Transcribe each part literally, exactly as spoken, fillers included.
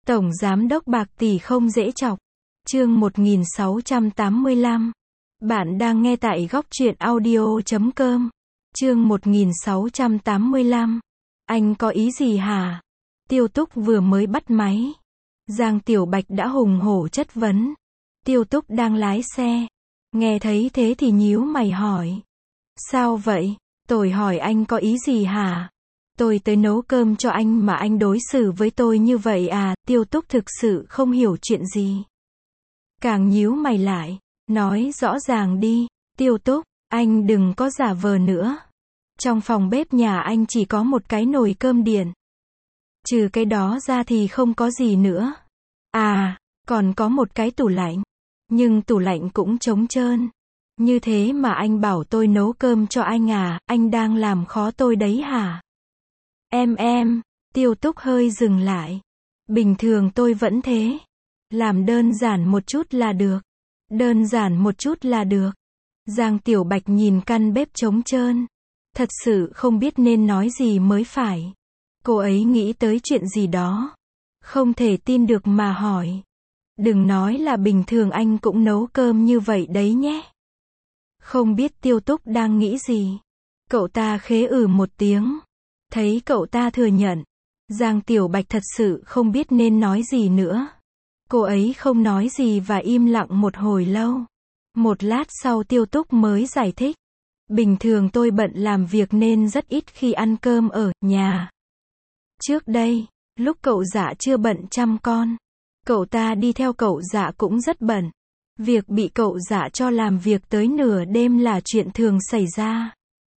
Tổng giám đốc bạc tỷ không dễ chọc. Chương một nghìn sáu trăm tám mươi lăm. Bạn đang nghe tại góc truyện audio chấm com. Chương một nghìn sáu trăm tám mươi lăm. Anh có ý gì hả? Tiêu Túc vừa mới bắt máy. Giang Tiểu Bạch đã hùng hổ chất vấn. Tiêu Túc đang lái xe. Nghe thấy thế thì nhíu mày hỏi. Sao vậy? Tôi hỏi anh có ý gì hả? Tôi tới nấu cơm cho anh mà anh đối xử với tôi như vậy à? Tiêu Túc thực sự không hiểu chuyện gì. Càng nhíu mày lại. Nói rõ ràng đi. Tiêu Túc, anh đừng có giả vờ nữa. Trong phòng bếp nhà anh chỉ có một cái nồi cơm điện. Trừ cái đó ra thì không có gì nữa. À, còn có một cái tủ lạnh. Nhưng tủ lạnh cũng trống trơn. Như thế mà anh bảo tôi nấu cơm cho anh à? Anh đang làm khó tôi đấy hả? Em em, Tiêu Túc hơi dừng lại. Bình thường tôi vẫn thế. Làm đơn giản một chút là được. Đơn giản một chút là được. Giang Tiểu Bạch nhìn căn bếp trống trơn. Thật sự không biết nên nói gì mới phải. Cô ấy nghĩ tới chuyện gì đó. Không thể tin được mà hỏi. Đừng nói là bình thường anh cũng nấu cơm như vậy đấy nhé. Không biết Tiêu Túc đang nghĩ gì. Cậu ta khế ử một tiếng. Thấy cậu ta thừa nhận. Giang Tiểu Bạch thật sự không biết nên nói gì nữa. Cô ấy không nói gì và im lặng một hồi lâu. Một lát sau Tiêu Túc mới giải thích. Bình thường tôi bận làm việc nên rất ít khi ăn cơm ở nhà. Trước đây, lúc cậu Dạ chưa bận chăm con, cậu ta đi theo cậu Dạ cũng rất bận. Việc bị cậu Dạ cho làm việc tới nửa đêm là chuyện thường xảy ra.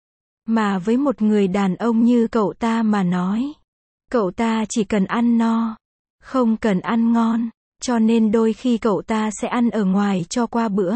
Mà với một người đàn ông như cậu ta mà nói, cậu ta chỉ cần ăn no, không cần ăn ngon, cho nên đôi khi cậu ta sẽ ăn ở ngoài cho qua bữa.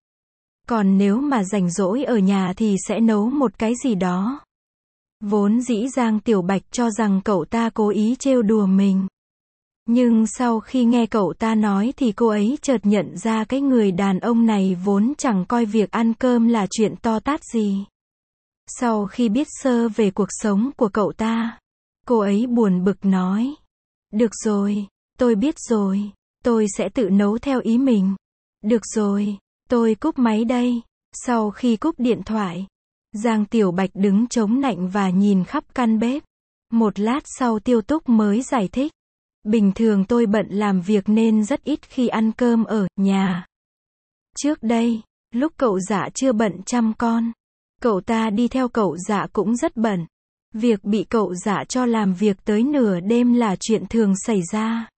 Còn nếu mà rảnh rỗi ở nhà thì sẽ nấu một cái gì đó. Vốn dĩ Giang Tiểu Bạch cho rằng cậu ta cố ý trêu đùa mình. Nhưng sau khi nghe cậu ta nói thì cô ấy chợt nhận ra cái người đàn ông này vốn chẳng coi việc ăn cơm là chuyện to tát gì. Sau khi biết sơ về cuộc sống của cậu ta, cô ấy buồn bực nói. Được rồi, tôi biết rồi, tôi sẽ tự nấu theo ý mình. Được rồi, tôi cúp máy đây. Sau khi cúp điện thoại, Giang Tiểu Bạch đứng chống nạnh và nhìn khắp căn bếp. Một lát sau Tiêu Túc mới giải thích. Bình thường tôi bận làm việc nên rất ít khi ăn cơm ở nhà. Trước đây, lúc cậu Dạ chưa bận chăm con, cậu ta đi theo cậu Dạ cũng rất bận. Việc bị cậu Dạ cho làm việc tới nửa đêm là chuyện thường xảy ra.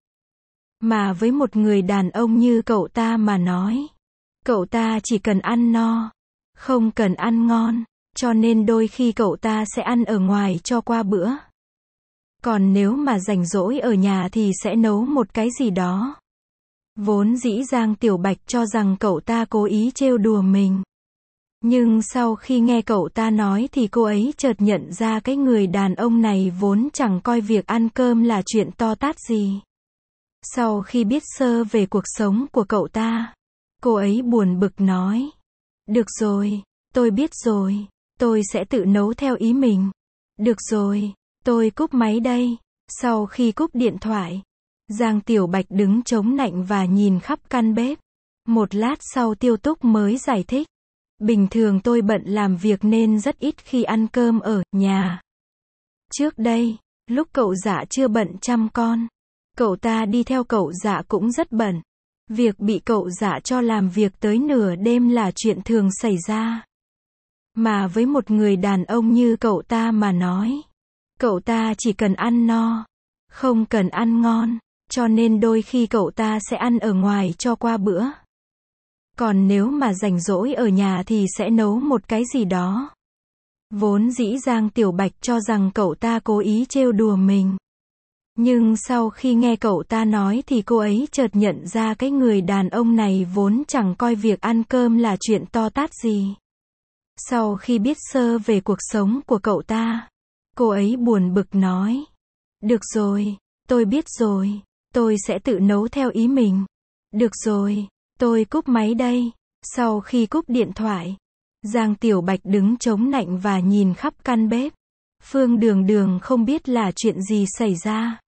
Mà với một người đàn ông như cậu ta mà nói, cậu ta chỉ cần ăn no, không cần ăn ngon, cho nên đôi khi cậu ta sẽ ăn ở ngoài cho qua bữa. Còn nếu mà rảnh rỗi ở nhà thì sẽ nấu một cái gì đó. Vốn dĩ Giang Tiểu Bạch cho rằng cậu ta cố ý trêu đùa mình. Nhưng sau khi nghe cậu ta nói thì cô ấy chợt nhận ra cái người đàn ông này vốn chẳng coi việc ăn cơm là chuyện to tát gì. Sau khi biết sơ về cuộc sống của cậu ta, cô ấy buồn bực nói. Được rồi, tôi biết rồi, tôi sẽ tự nấu theo ý mình. Được rồi, tôi cúp máy đây. Sau khi cúp điện thoại, Giang Tiểu Bạch đứng chống nạnh và nhìn khắp căn bếp. Một lát sau Tiêu Túc mới giải thích. Bình thường tôi bận làm việc nên rất ít khi ăn cơm ở nhà. Trước đây, lúc cậu Dạ chưa bận chăm con, cậu ta đi theo cậu Dạ cũng rất bận. Việc bị cậu Dạ cho làm việc tới nửa đêm là chuyện thường xảy ra. Mà với một người đàn ông như cậu ta mà nói, cậu ta chỉ cần ăn no, không cần ăn ngon, cho nên đôi khi cậu ta sẽ ăn ở ngoài cho qua bữa. Còn nếu mà rảnh rỗi ở nhà thì sẽ nấu một cái gì đó. Vốn dĩ Giang Tiểu Bạch cho rằng cậu ta cố ý trêu đùa mình. Nhưng sau khi nghe cậu ta nói thì cô ấy chợt nhận ra cái người đàn ông này vốn chẳng coi việc ăn cơm là chuyện to tát gì. Sau khi biết sơ về cuộc sống của cậu ta, cô ấy buồn bực nói. Được rồi, tôi biết rồi, tôi sẽ tự nấu theo ý mình. Được rồi, tôi cúp máy đây. Sau khi cúp điện thoại, Giang Tiểu Bạch đứng chống nạnh và nhìn khắp căn bếp. Phương Đường Đường không biết là chuyện gì xảy ra.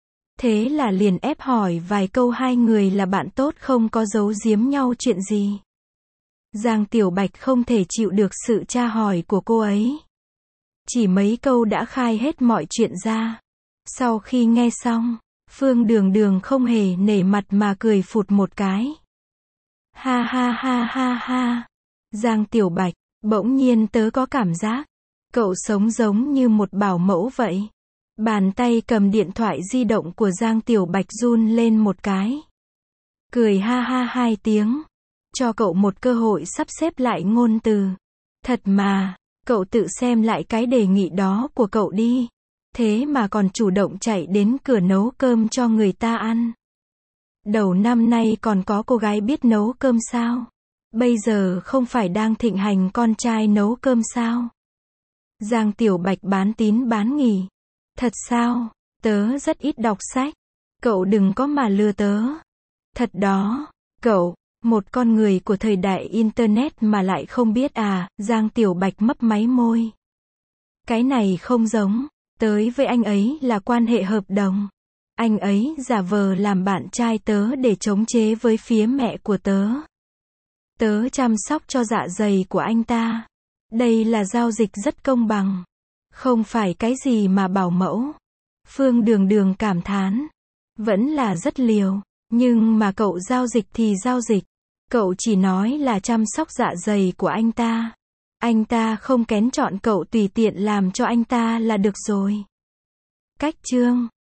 Thế là liền ép hỏi vài câu hai người là bạn tốt không có giấu giếm nhau chuyện gì. Giang Tiểu Bạch không thể chịu được sự tra hỏi của cô ấy. Chỉ mấy câu đã khai hết mọi chuyện ra. Sau khi nghe xong, Phương Đường Đường không hề nể mặt mà cười phụt một cái. Ha ha ha ha ha. Giang Tiểu Bạch, bỗng nhiên tớ có cảm giác, cậu sống giống như một bảo mẫu vậy. Bàn tay cầm điện thoại di động của Giang Tiểu Bạch run lên một cái. Cười ha ha hai tiếng. Cho cậu một cơ hội sắp xếp lại ngôn từ. Thật mà, cậu tự xem lại cái đề nghị đó của cậu đi. Thế mà còn chủ động chạy đến cửa nấu cơm cho người ta ăn. Đầu năm nay còn có cô gái biết nấu cơm sao? Bây giờ không phải đang thịnh hành con trai nấu cơm sao? Giang Tiểu Bạch bán tín bán nghi. Thật sao? Tớ rất ít đọc sách. Cậu đừng có mà lừa tớ. Thật đó, cậu, một con người của thời đại Internet mà lại không biết à? Giang Tiểu Bạch mấp máy môi. Cái này không giống. Tới với anh ấy là quan hệ hợp đồng. Anh ấy giả vờ làm bạn trai tớ để chống chế với phía mẹ của tớ. Tớ chăm sóc cho dạ dày của anh ta. Đây là giao dịch rất công bằng. Không phải cái gì mà bảo mẫu. Phương Đường Đường cảm thán. Vẫn là rất liều. Nhưng mà cậu giao dịch thì giao dịch. Cậu chỉ nói là chăm sóc dạ dày của anh ta. Anh ta không kén chọn cậu tùy tiện làm cho anh ta là được rồi. Cách chương